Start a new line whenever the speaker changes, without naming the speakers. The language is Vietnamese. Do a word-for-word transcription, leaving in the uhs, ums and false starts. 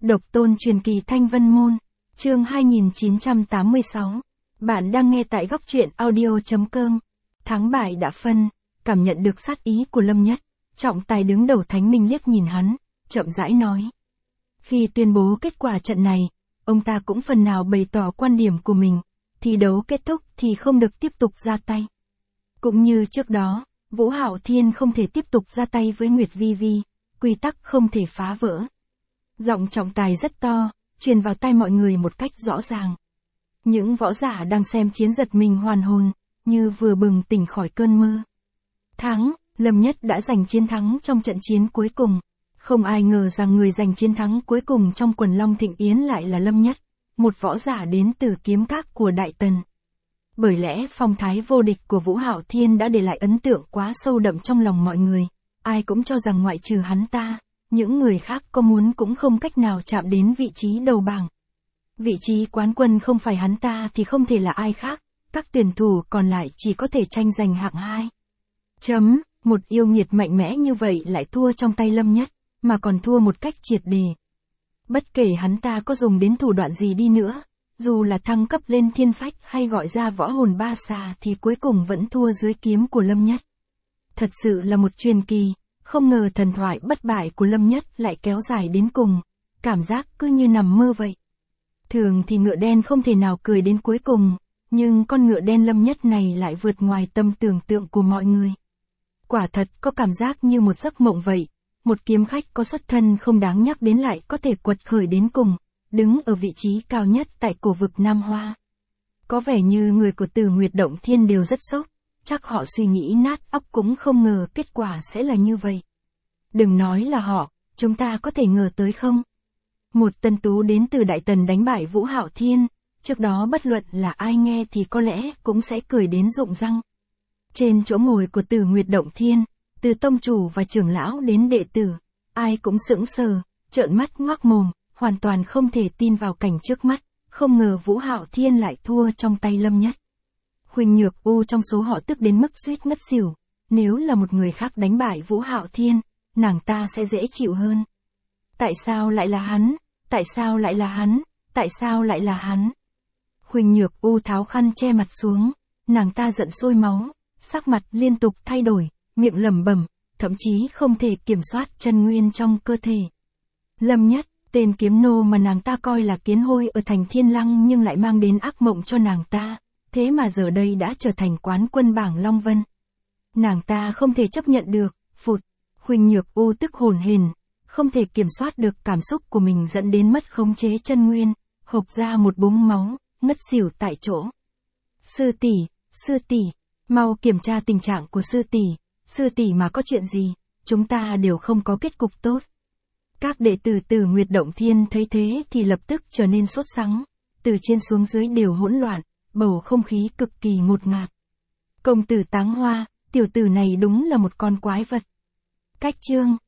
Độc tôn truyền kỳ Thanh Vân Môn, chương hai nghìn chín trăm tám mươi sáu. Bạn đang nghe tại góc truyện audio chấm com. Thắng bại đã phân, cảm nhận được sát ý của Lâm Nhất, trọng tài đứng đầu Thánh Minh liếc nhìn hắn, chậm rãi nói. Khi tuyên bố kết quả trận này, ông ta cũng phần nào bày tỏ quan điểm của mình, thi đấu kết thúc thì không được tiếp tục ra tay. Cũng như trước đó, Vũ Hạo Thiên không thể tiếp tục ra tay với Nguyệt Vi Vi, quy tắc không thể phá vỡ. Giọng trọng tài rất to, truyền vào tai mọi người một cách rõ ràng. Những võ giả đang xem chiến giật mình hoàn hồn, như vừa bừng tỉnh khỏi cơn mơ. Thắng, Lâm Nhất đã giành chiến thắng trong trận chiến cuối cùng. Không ai ngờ rằng người giành chiến thắng cuối cùng trong quần Long Thịnh Yến lại là Lâm Nhất, một võ giả đến từ kiếm các của Đại Tần. Bởi lẽ phong thái vô địch của Vũ Hạo Thiên đã để lại ấn tượng quá sâu đậm trong lòng mọi người, ai cũng cho rằng ngoại trừ hắn ta, những người khác có muốn cũng không cách nào chạm đến vị trí đầu bảng. Vị trí quán quân không phải hắn ta thì không thể là ai khác, các tuyển thủ còn lại chỉ có thể tranh giành hạng hai. Chấm, một yêu nghiệt mạnh mẽ như vậy lại thua trong tay Lâm Nhất, mà còn thua một cách triệt đề. Bất kể hắn ta có dùng đến thủ đoạn gì đi nữa, dù là thăng cấp lên thiên phách hay gọi ra võ hồn ba xà thì cuối cùng vẫn thua dưới kiếm của Lâm Nhất. Thật sự là một truyền kỳ, không ngờ thần thoại bất bại của Lâm Nhất lại kéo dài đến cùng, cảm giác cứ như nằm mơ vậy. Thường thì ngựa đen không thể nào cười đến cuối cùng, nhưng con ngựa đen Lâm Nhất này lại vượt ngoài tầm tưởng tượng của mọi người. Quả thật có cảm giác như một giấc mộng vậy, một kiếm khách có xuất thân không đáng nhắc đến lại có thể quật khởi đến cùng, đứng ở vị trí cao nhất tại cổ vực Nam Hoa. Có vẻ như người của Tử Nguyệt Động Thiên đều rất sốc, chắc họ suy nghĩ nát óc cũng không ngờ kết quả sẽ là như vậy. Đừng nói là họ, chúng ta có thể ngờ tới không? Một tân tú đến từ Đại Tần đánh bại Vũ Hạo Thiên, trước đó bất luận là ai nghe thì có lẽ cũng sẽ cười đến rụng răng. Trên chỗ ngồi của Tử Nguyệt Động Thiên, từ tông chủ và trưởng lão đến đệ tử, ai cũng sững sờ, trợn mắt ngoác mồm, hoàn toàn không thể tin vào cảnh trước mắt, không ngờ Vũ Hạo Thiên lại thua trong tay Lâm Nhất. Khuynh Nhược U trong số họ tức đến mức suýt ngất xỉu, nếu là một người khác đánh bại Vũ Hạo Thiên, nàng ta sẽ dễ chịu hơn. Tại sao lại là hắn? Tại sao lại là hắn? Tại sao lại là hắn? Khuynh Nhược U tháo khăn che mặt xuống, nàng ta giận sôi máu, sắc mặt liên tục thay đổi, miệng lẩm bẩm, thậm chí không thể kiểm soát chân nguyên trong cơ thể. Lâm Nhất, tên kiếm nô mà nàng ta coi là kiến hôi ở thành Thiên Lăng nhưng lại mang đến ác mộng cho nàng ta, thế mà giờ đây đã trở thành quán quân bảng Long Vân. Nàng ta không thể chấp nhận được, phụt, Khuynh Nhược U tức hồn hển, không thể kiểm soát được cảm xúc của mình dẫn đến mất khống chế chân nguyên, hộc ra một búng máu, ngất xỉu tại chỗ. Sư tỷ, sư tỷ, mau kiểm tra tình trạng của sư tỷ, sư tỷ mà có chuyện gì, chúng ta đều không có kết cục tốt. Các đệ tử Tử Nguyệt Động Thiên thấy thế thì lập tức trở nên sốt sắng, từ trên xuống dưới đều hỗn loạn, bầu không khí cực kỳ ngột ngạt. Công tử Táng Hoa, tiểu tử này đúng là một con quái vật. Cách chương